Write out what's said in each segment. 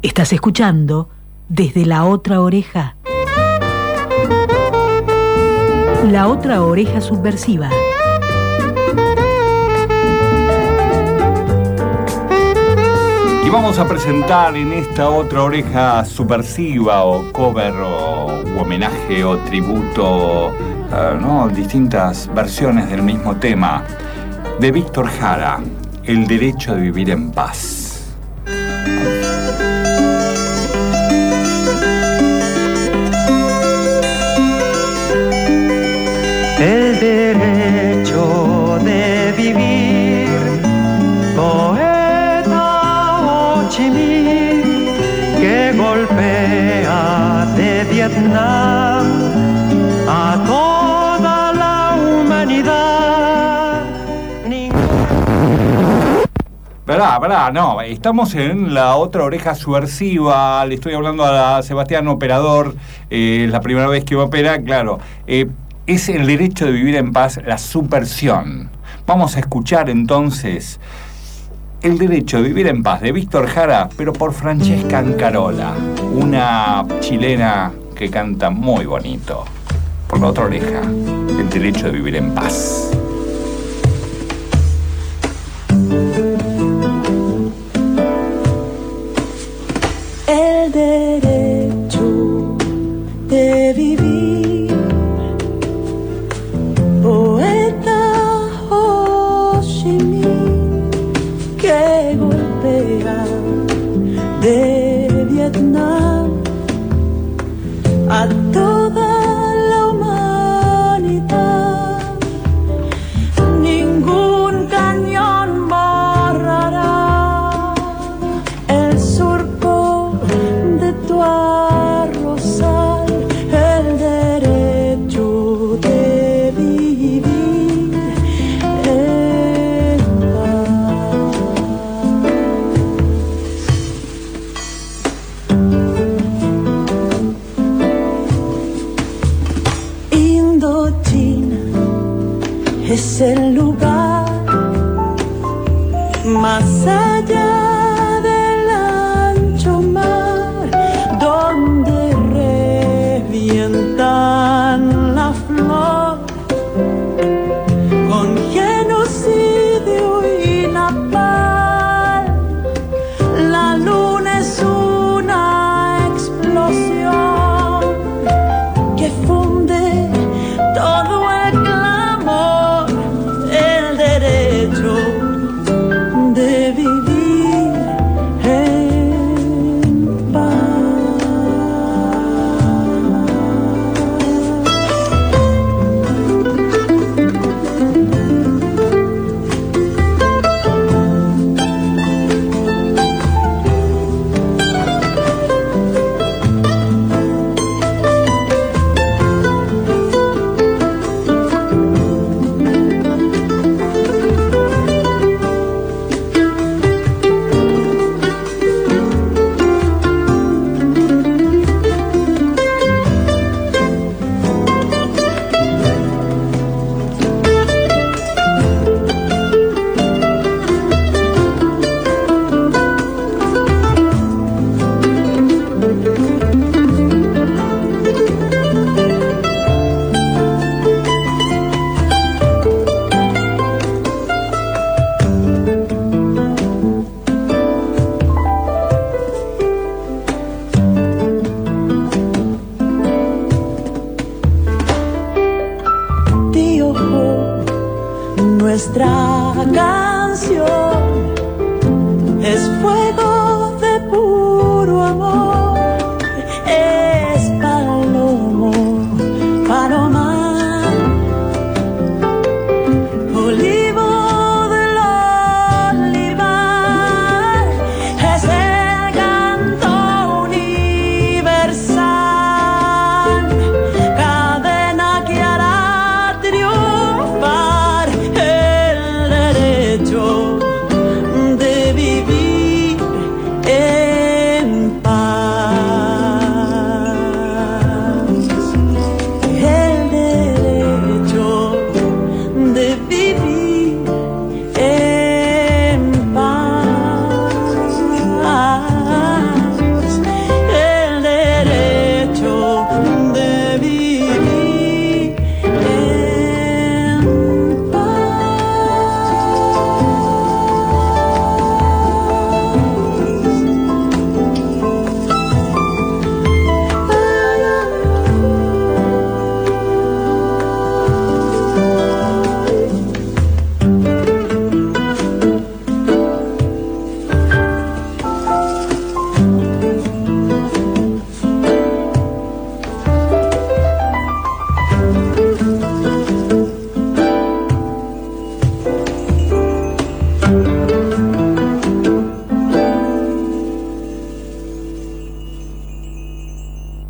Estás escuchando Desde la Otra Oreja. La Otra Oreja Subversiva. Y vamos a presentar en esta Otra Oreja Subversiva o cover o homenaje o tributo, distintas versiones del mismo tema de Víctor Jara, El derecho de vivir en paz. El derecho de vivir, poeta Ho Chi Minh, que golpea de Vietnam a toda la humanidad. No, estamos en la Otra Oreja Subversiva. Le estoy hablando a Sebastián, operador, es la primera vez que opera, claro. Es el derecho de vivir en paz, la subversión. Vamos a escuchar entonces El derecho de vivir en paz de Víctor Jara, pero por Francesca Ancarola, una chilena que canta muy bonito. Por la otra oreja, El derecho de vivir en paz. El derecho de vivir, poeta Ho Chi Minh, que golpea de Vietnam a toda la humanidad. Ningún cañón borrará el surco de tu arrozal. El derecho de vivir en paz. Indochina es el lugar más allá del ancho mar, donde revientan la flor con genocidio y napalm. La luna es una explosión que funde todo el clamor. El derecho de vivir en paz. Tío Jo, nuestra canción es fuego de puro amor, es palomo, palomar, olivo del olivar, es el canto universal, cadena que hará triunfar el derecho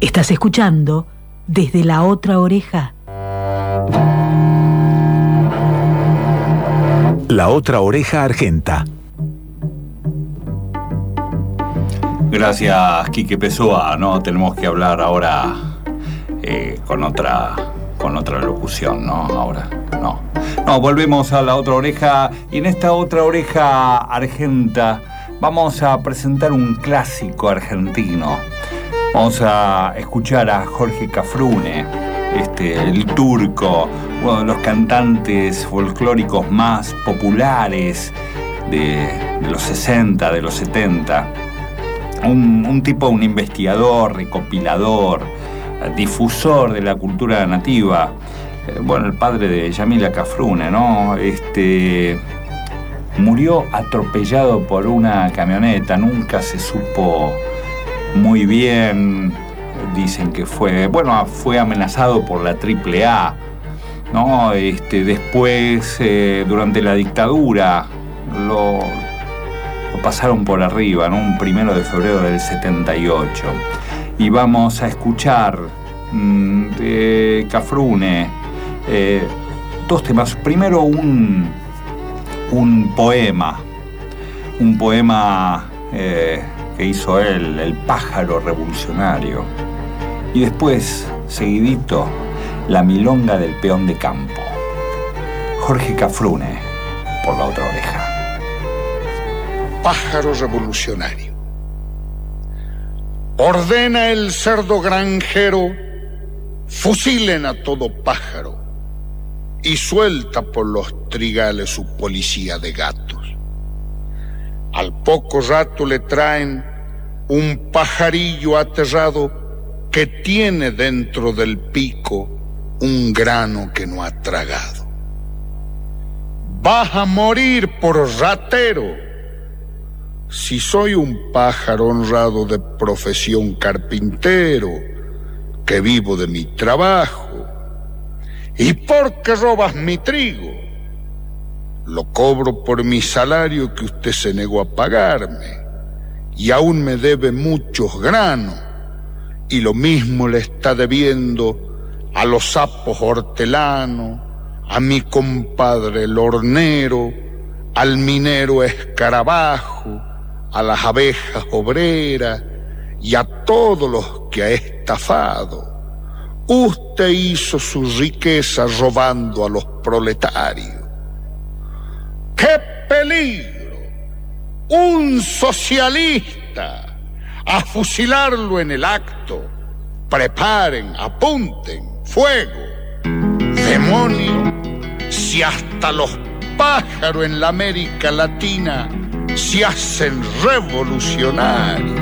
Estás escuchando Desde la Otra Oreja. La Otra Oreja Argenta. Gracias, Quique Pessoa. No tenemos que hablar ahora con otra locución, ¿no? Ahora, no. No, volvemos a La Otra Oreja. Y en esta Otra Oreja Argenta vamos a presentar un clásico argentino. Vamos a escuchar a Jorge Cafrune, el turco, uno de los cantantes folclóricos más populares de los 60, de los 70. Un tipo, un investigador, recopilador, difusor de la cultura nativa. Bueno, el padre de Yamila Cafrune, ¿no? Murió atropellado por una camioneta, nunca se supo muy bien. Dicen que fue amenazado por la AAA, ¿no? Después, durante la dictadura, lo pasaron por arriba, ¿no? Un 1 de febrero del 78. Y vamos a escuchar de Cafrune dos temas. Primero un poema que hizo él, El pájaro revolucionario. Y después, seguidito, La milonga del peón de campo. Jorge Cafrune, por La Otra Oreja. Pájaro revolucionario. Ordena el cerdo granjero, fusilen a todo pájaro y suelta por los trigales su policía de gatos. Al poco rato le traen un pajarillo aterrado que tiene dentro del pico un grano que no ha tragado. Vas a morir por ratero. Si soy un pájaro honrado de profesión carpintero, que vivo de mi trabajo, y porque robas mi trigo, lo cobro por mi salario que usted se negó a pagarme, y aún me debe muchos granos, y lo mismo le está debiendo a los sapos hortelanos, a mi compadre el hornero, al minero escarabajo, a las abejas obreras y a todos los que ha estafado. Usted hizo su riqueza robando a los proletarios. ¡Qué peligro! Un socialista, a fusilarlo en el acto. Preparen, apunten, fuego. Demonio, si hasta los pájaros en la América Latina se hacen revolucionarios.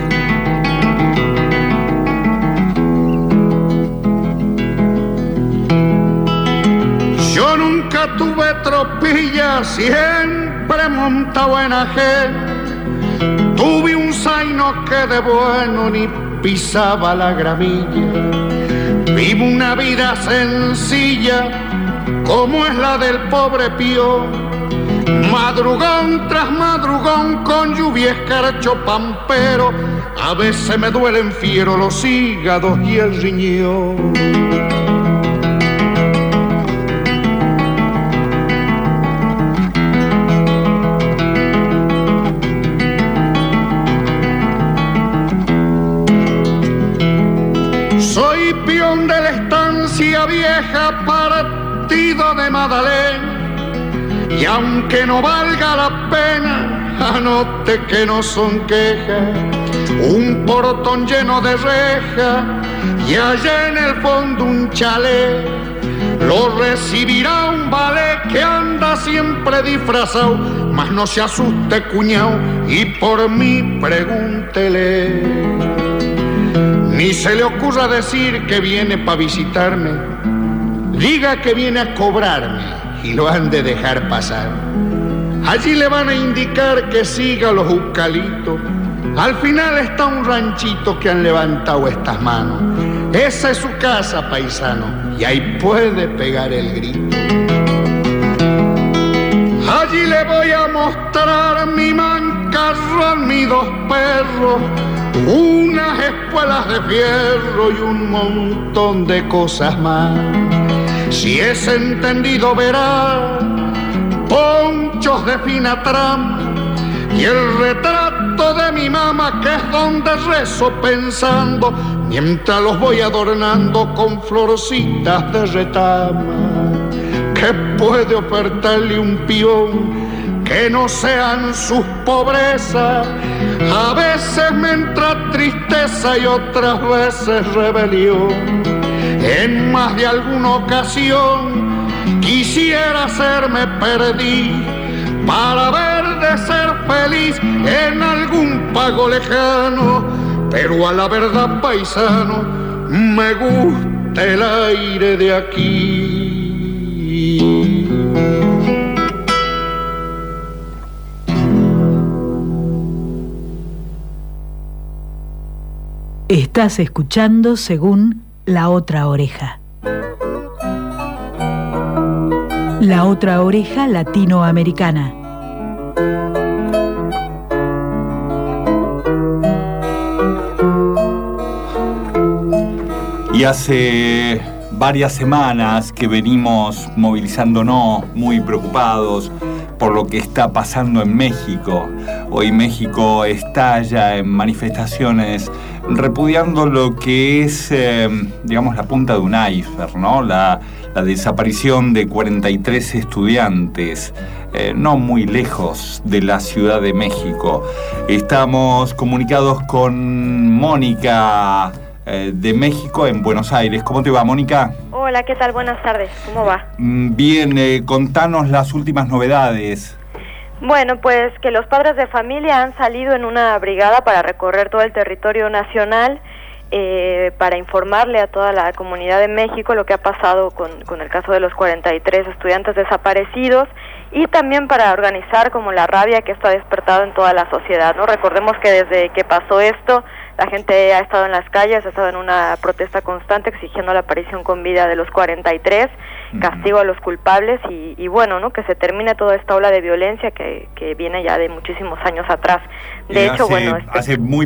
Yo nunca tuve tropilla, siempre montado en ajén. Tuve un zaino que de bueno ni pisaba la gramilla. Vivo una vida sencilla, como es la del pobre Pío. Madrugón tras madrugón con lluvia escarcho pampero. A veces me duelen fiero los hígados y el riñón. Soy peón de la estancia vieja, partido de Madalena. Y aunque no valga la pena, anote que no son quejas. Un portón lleno de rejas y allá en el fondo un chalet. Lo recibirá un ballet que anda siempre disfrazado. Mas no se asuste, cuñao, y por mí pregúntele. Ni se le ocurra decir que viene para visitarme. Diga que viene a cobrarme y lo han de dejar pasar. Allí le van a indicar que siga los eucaliptos. Al final está un ranchito que han levantado estas manos. Esa es su casa, paisano, y ahí puede pegar el grito. Allí le voy a mostrar mi manca jarrón y 2 perros, unas espuelas de fierro y un montón de cosas más. Si es entendido verá ponchos de fina trama y el retrato de mi mamá, que es donde rezo pensando mientras los voy adornando con florcitas de retama. ¿Qué puede ofertarle un peón que no sean sus pobrezas? A veces me entra tristeza y otras veces rebelión. En más de alguna ocasión quisiera hacerme perdiz para ver de ser feliz en algún pago lejano, pero a la verdad, paisano, me gusta el aire de aquí. Estás escuchando según La Otra Oreja. La Otra Oreja Latinoamericana. Y hace varias semanas que venimos movilizándonos muy preocupados por lo que está pasando en México. Hoy México estalla en manifestaciones repudiando lo que es, digamos, la punta de un iceberg, ¿no? La desaparición de 43 estudiantes, no muy lejos de la Ciudad de México. Estamos comunicados con Mónica de México en Buenos Aires. ¿Cómo te va, Mónica? Hola, ¿qué tal? Buenas tardes. ¿Cómo va? Bien, contanos las últimas novedades. Bueno, pues que los padres de familia han salido en una brigada para recorrer todo el territorio nacional para informarle a toda la comunidad de México lo que ha pasado con el caso de los 43 estudiantes desaparecidos y también para organizar como la rabia que esto ha despertado en toda la sociedad, ¿no? Recordemos que desde que pasó esto, la gente ha estado en las calles, ha estado en una protesta constante exigiendo la aparición con vida de los 43, castigo a los culpables y bueno, ¿no? Que se termine toda esta ola de violencia que viene ya de muchísimos años atrás. De hecho, hace muy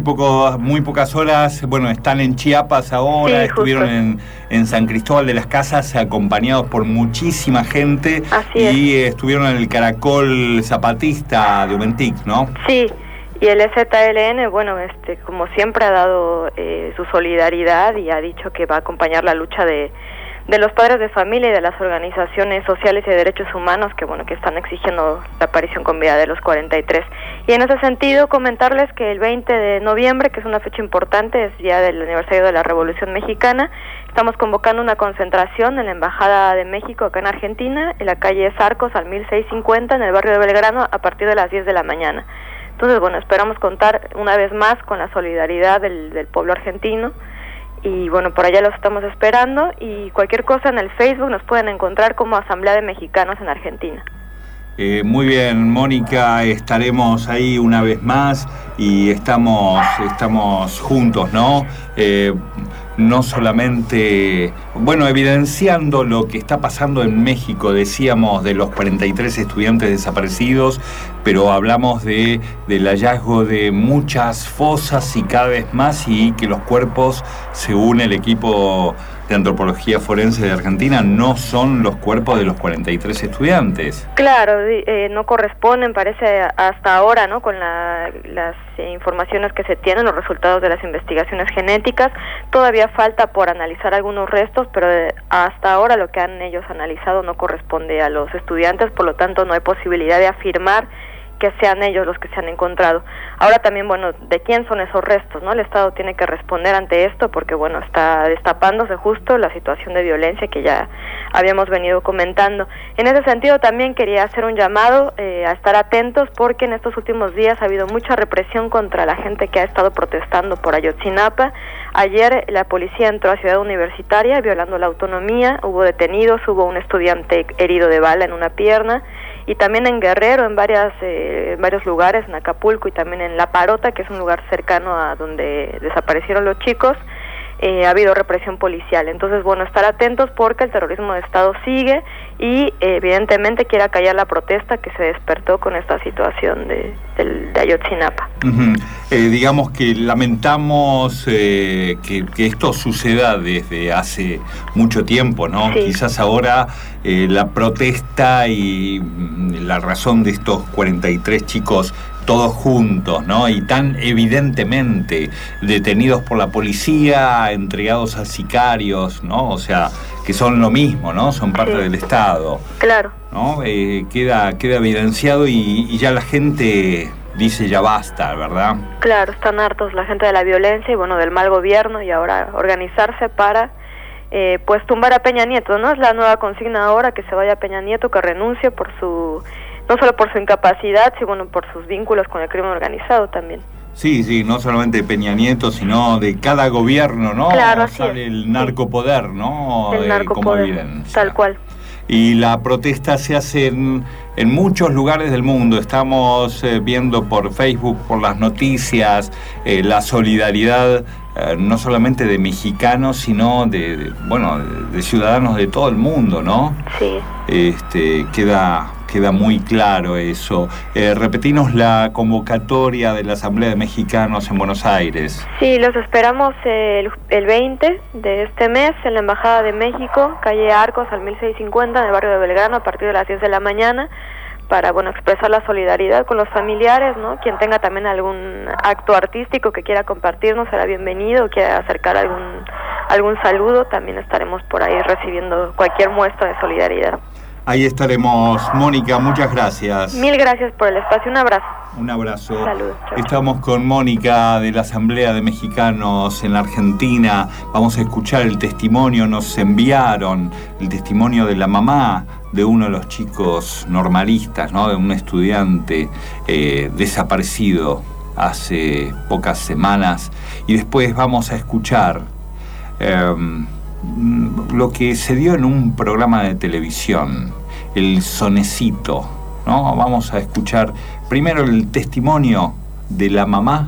pocas horas, bueno, están en Chiapas ahora, sí, estuvieron en San Cristóbal de las Casas acompañados por muchísima gente. Así es. Estuvieron en el Caracol Zapatista de Umentic, ¿no? Sí. Y el EZLN, bueno, como siempre ha dado su solidaridad y ha dicho que va a acompañar la lucha de los padres de familia y de las organizaciones sociales y de derechos humanos que, bueno, que están exigiendo la aparición con vida de los 43. Y en ese sentido, comentarles que el 20 de noviembre, que es una fecha importante, es día del aniversario de la Revolución Mexicana, estamos convocando una concentración en la Embajada de México acá en Argentina, en la calle Zarcos al 1650, en el barrio de Belgrano, a partir de las 10 de la mañana. Entonces, bueno, esperamos contar una vez más con la solidaridad del pueblo argentino y, bueno, por allá los estamos esperando y cualquier cosa en el Facebook nos pueden encontrar como Asamblea de Mexicanos en Argentina. Muy bien, Mónica, estaremos ahí una vez más y estamos juntos, ¿no? No solamente, bueno, evidenciando lo que está pasando en México, decíamos de los 43 estudiantes desaparecidos, pero hablamos del hallazgo de muchas fosas y cada vez más, y que los cuerpos, según el equipo de antropología forense de Argentina, no son los cuerpos de los 43 estudiantes. Claro, no corresponden, parece, hasta ahora, ¿no? Con las informaciones que se tienen, los resultados de las investigaciones genéticas. Todavía falta por analizar algunos restos, pero hasta ahora lo que han ellos analizado no corresponde a los estudiantes, por lo tanto no hay posibilidad de afirmar que sean ellos los que se han encontrado. Ahora también, bueno, ¿de quién son esos restos, no? El Estado tiene que responder ante esto porque, bueno, está destapándose justo la situación de violencia que ya habíamos venido comentando. En ese sentido también quería hacer un llamado a estar atentos porque en estos últimos días ha habido mucha represión contra la gente que ha estado protestando por Ayotzinapa. Ayer la policía entró a Ciudad Universitaria violando la autonomía, hubo detenidos, hubo un estudiante herido de bala en una pierna, y también en Guerrero, en varios lugares, en Acapulco y también en La Parota, que es un lugar cercano a donde desaparecieron los chicos, ha habido represión policial. Entonces, bueno, estar atentos porque el terrorismo de Estado sigue y evidentemente quiere acallar la protesta que se despertó con esta situación de Ayotzinapa. Digamos que lamentamos que esto suceda desde hace mucho tiempo, ¿no? Sí. Quizás ahora la protesta y la razón de estos 43 chicos todos juntos, ¿no? Y tan evidentemente detenidos por la policía, entregados a sicarios, ¿no? O sea, que son lo mismo, ¿no? Son parte del Estado. Claro. ¿No? Queda evidenciado y ya la gente dice ya basta, ¿verdad? Claro, están hartos la gente de la violencia y bueno, del mal gobierno, y ahora organizarse para pues tumbar a Peña Nieto, ¿no? Es la nueva consigna ahora, que se vaya Peña Nieto, que renuncie por no solo por su incapacidad, sino bueno, por sus vínculos con el crimen organizado también. Sí, no solamente de Peña Nieto, sino de cada gobierno, ¿no? Claro, sale el narcopoder, ¿no? El narcopoder, como evidencia. Tal cual. Y la protesta se hace en muchos lugares del mundo. Estamos viendo por Facebook, por las noticias, la solidaridad no solamente de mexicanos, sino de ciudadanos de todo el mundo, ¿no? Sí. Queda muy claro eso. Repetinos la convocatoria de la Asamblea de Mexicanos en Buenos Aires. Sí, los esperamos el 20 de este mes en la Embajada de México, calle Arcos al 1650, en el barrio de Belgrano, a partir de las 10 de la mañana, para expresar la solidaridad con los familiares, ¿no? Quien tenga también algún acto artístico que quiera compartirnos será bienvenido, o quiera acercar algún saludo, también estaremos por ahí recibiendo cualquier muestra de solidaridad. Ahí estaremos, Mónica, muchas gracias. Mil gracias por el espacio, un abrazo. Un abrazo. Saludos. Estamos con Mónica de la Asamblea de Mexicanos en la Argentina. Vamos a escuchar el testimonio, nos enviaron el testimonio de la mamá de uno de los chicos normalistas, ¿no? De un estudiante desaparecido hace pocas semanas. Y después vamos a escuchar lo que se dio en un programa de televisión, el Sonecito, ¿no? Vamos a escuchar primero el testimonio de la mamá.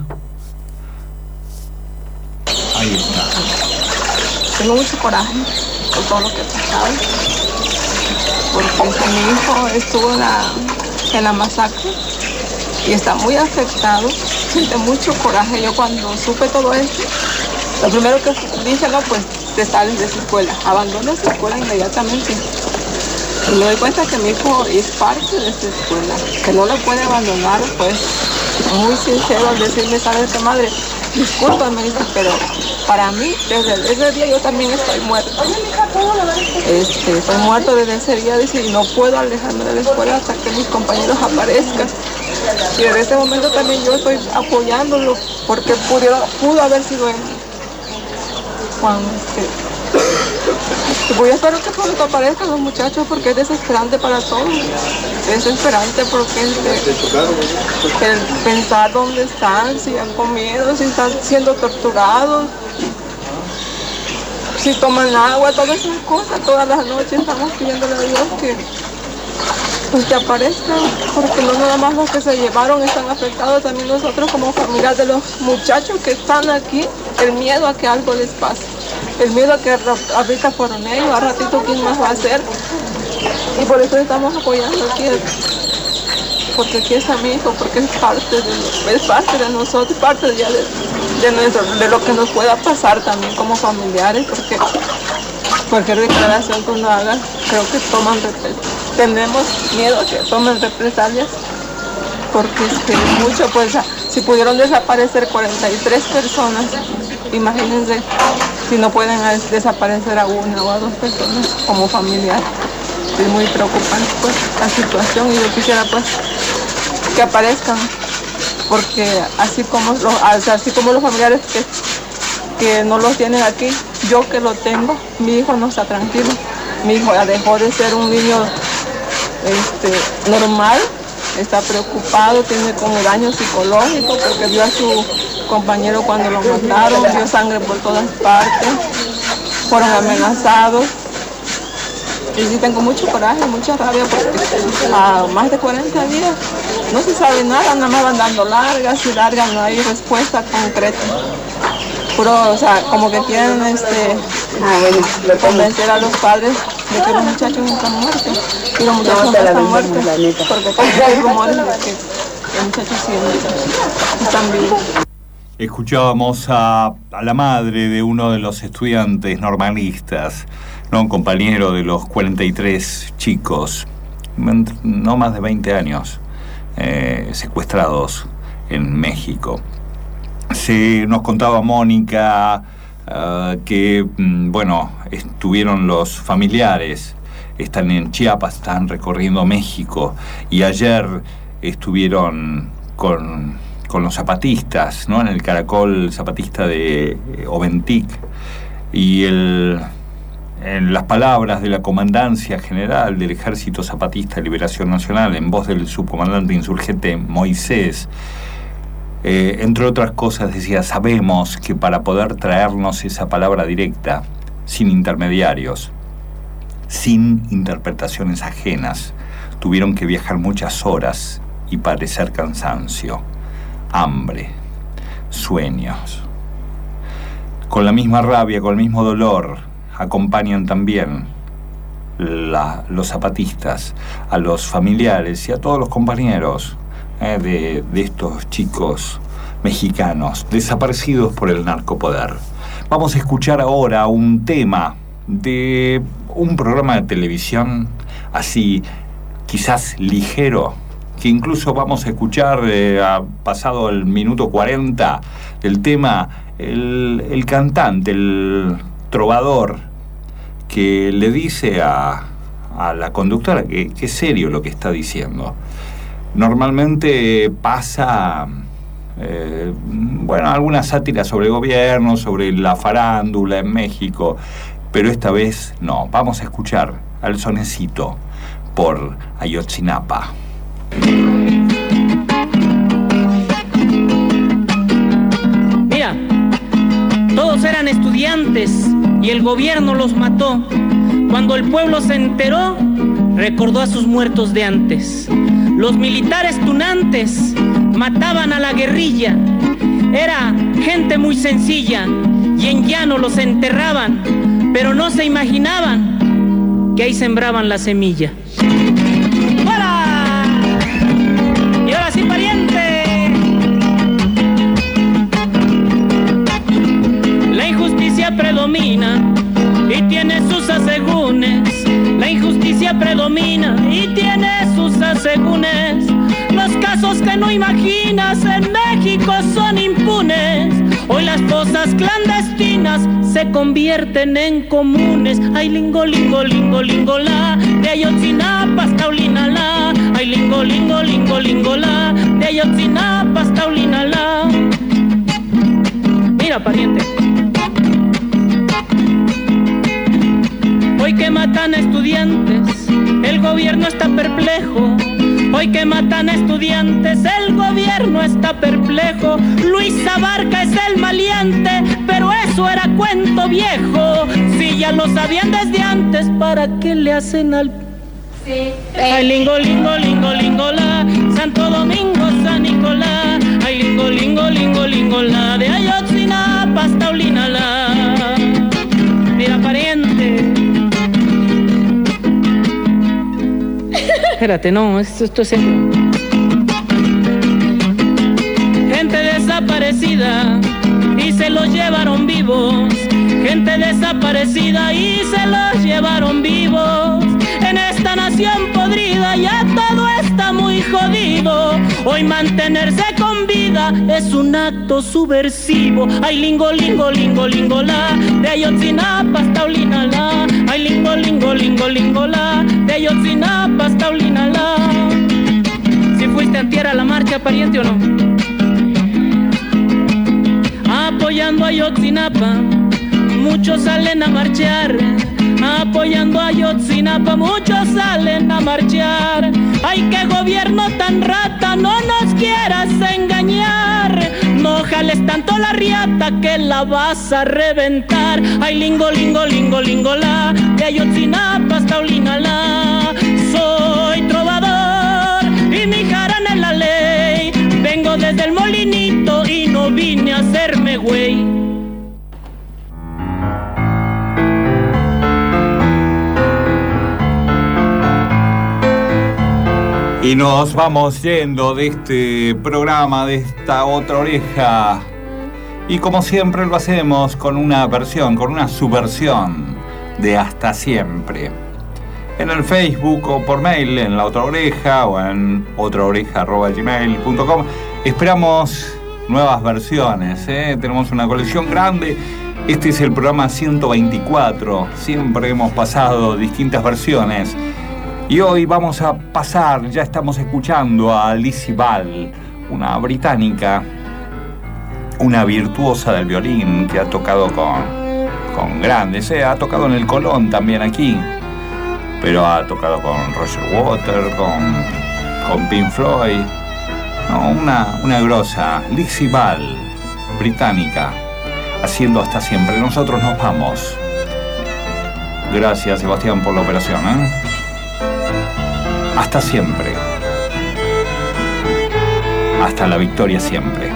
Ahí está. Tengo mucho coraje por todo lo que ha pasado, porque mi hijo estuvo en la masacre y está muy afectado, siente mucho coraje. Yo cuando supe todo esto, lo primero que dije, no, pues te sales de esa escuela, abandonas la escuela inmediatamente. Y me doy cuenta que mi hijo es parte de esa escuela, que no lo puede abandonar, pues muy sincero al decirme, ¿sabes qué, madre? Discúlpame, pero para mí, desde ese día yo también estoy muerto. Estoy muerto desde ese día, y no puedo alejarme de la escuela hasta que mis compañeros aparezcan. Y desde ese momento también yo estoy apoyándolo, porque pudo haber sido él. Voy a esperar que pronto aparezcan los muchachos, porque es desesperante para todos. Es desesperante porque el pensar dónde están, si han comido, si están siendo torturados, si toman agua, todas esas cosas. Todas las noches estamos pidiéndole a Dios que aparezcan, porque no nada más los que se llevaron están afectados, también nosotros como familia de los muchachos que están aquí, el miedo a que algo les pase, el miedo a que ahorita fueron ellos, a ratito quién más va a ser, y por eso estamos apoyando aquí, porque aquí está mi hijo, porque es parte de nosotros, parte ya de lo que nos pueda pasar también como familiares, porque cualquier declaración que uno haga, creo que tenemos miedo a que tomen represalias, porque mucho, pues si pudieron desaparecer 43 personas, imagínense si no pueden desaparecer a una o a dos personas como familiar. Es muy preocupante pues la situación, y yo quisiera pues que aparezcan, porque así como los familiares que no los tienen aquí, yo que lo tengo, mi hijo no está tranquilo. Mi hijo ya dejó de ser un niño normal, está preocupado, tiene como daño psicológico porque vio a su compañero cuando lo mataron, vio sangre por todas partes, fueron amenazados. Y sí tengo mucho coraje, mucha rabia, porque a más de 40 días no se sabe nada más van dando largas y largas, no hay respuesta concreta. Puro, como que quieren convencer a los padres de que los muchachos están muertos. Y los muchachos no están muertos porque hay rumores de que los muchachos sí están vivos. Escuchábamos a la madre de uno de los estudiantes normalistas, ¿no? Un compañero de los 43 chicos, no más de 20 años, secuestrados en México. Nos contaba Mónica que, bueno, estuvieron los familiares, están en Chiapas, están recorriendo México, y ayer estuvieron con los zapatistas, ¿no? En el caracol zapatista de Oventic, y en las palabras de la Comandancia General del Ejército Zapatista de Liberación Nacional, en voz del subcomandante insurgente Moisés, entre otras cosas decía: sabemos que para poder traernos esa palabra directa, sin intermediarios, sin interpretaciones ajenas, tuvieron que viajar muchas horas y padecer cansancio, hambre, sueños. Con la misma rabia, con el mismo dolor, acompañan también los zapatistas a los familiares y a todos los compañeros de estos chicos mexicanos desaparecidos por el narcopoder. Vamos a escuchar ahora un tema de un programa de televisión así, quizás ligero, que incluso vamos a escuchar pasado el minuto 40 del tema, el cantante, el trovador, que le dice a la conductora que es serio lo que está diciendo. Normalmente pasa, alguna sátira sobre el gobierno, sobre la farándula en México, pero esta vez no. Vamos a escuchar al Sonecito por Ayotzinapa. Mira, todos eran estudiantes y el gobierno los mató. Cuando el pueblo se enteró, recordó a sus muertos de antes. Los militares tunantes mataban a la guerrilla. Era gente muy sencilla y en llano los enterraban, pero no se imaginaban que ahí sembraban la semilla. ¡Fuera! Y ahora sí, pariente. La injusticia predomina y tiene sus asegúnes. La injusticia predomina y tiene sus asegúnes. Los casos que no imaginas en México son impunes. Hoy las fosas clandestinas se convierten en comunes. Ay, lingo, lingo, lingo, lingo, la de Ayotzinapa hasta Olinalá. Ay, lingo, lingo, lingo, lingo, la de Ayotzinapa hasta Olinalá. Mira, pariente. Hoy que matan a estudiantes, el gobierno está perplejo. Hoy que matan a estudiantes, el gobierno está perplejo. Luis Abarca es el maleante, pero eso era cuento viejo. Si ya lo sabían desde antes, ¿para qué le hacen al...? Sí. Ay, lingo, lingo, lingo, lingo, la Santo Domingo, San Nicolás. Ay, lingo, lingo, lingo, lingo, la de Ayotzinapa hasta Olinalá. Mira, pariente. Espérate, no, esto es serio. Gente desaparecida y se los llevaron vivos. Gente desaparecida y se los llevaron vivos. En esta nación podrida ya todo está muy jodido. Hoy mantenerse con vida es un acto subversivo. Ay, lingo, lingo, lingo, lingo, la de Ayotzinapa hasta Olinalá. Ay, lingo, lingo, lingo, lingo, la de Ayotzinapa hasta Olinalá. ¿Si fuiste antier a la marcha, pariente, o no? Apoyando a Ayotzinapa, muchos salen a marchar. Apoyando a Ayotzinapa, muchos salen a marchar. Ay, qué gobierno tan rata, no nos quieras engañar. No jales tanto la riata que la vas a reventar. Ay, lingo, lingo, lingo, lingo, la de Ayotzinapa hasta Olinalá. Soy trovador y mi jarana es la ley. Vengo desde el molinito y no vine a hacerme güey. Y nos vamos yendo de este programa, de esta otra oreja. Y como siempre lo hacemos con una versión, con una subversión de Hasta Siempre. En el Facebook o por mail, en La Otra Oreja o en otraoreja@gmail.com. Esperamos nuevas versiones, Tenemos una colección grande. Este es el programa 124. Siempre hemos pasado distintas versiones. Y hoy vamos a pasar, ya estamos escuchando a Lizzie Ball, una británica, una virtuosa del violín que ha tocado con grandes, ha tocado en el Colón también aquí, pero ha tocado con Roger Waters, con Pink Floyd, no, una grosa, Lizzie Ball, británica, haciendo Hasta Siempre. Nosotros nos vamos. Gracias, Sebastián, por la operación, Hasta siempre. Hasta la victoria siempre.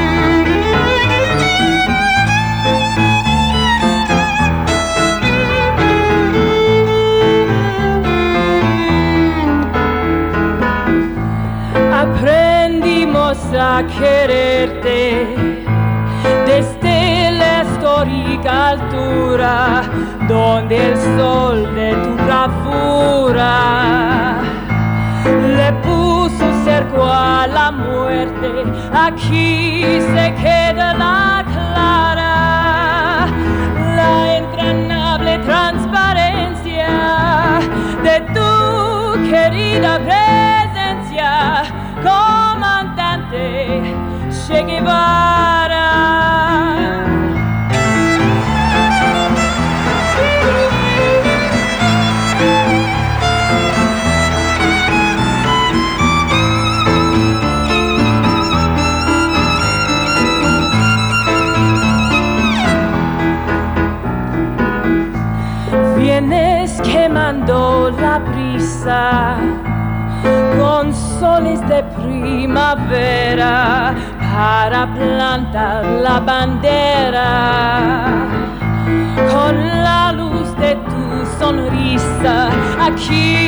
Aprendimos a quererte desde la histórica altura, donde el sol de tu bravura le puso cerco a la muerte. Aquí se queda la clara, la entrañable transparencia de tu querida presencia, comandante Che Guevara. Vienes quemando la brisa con soles de primavera para plantar la bandera. Con la luz de tu sonrisa aquí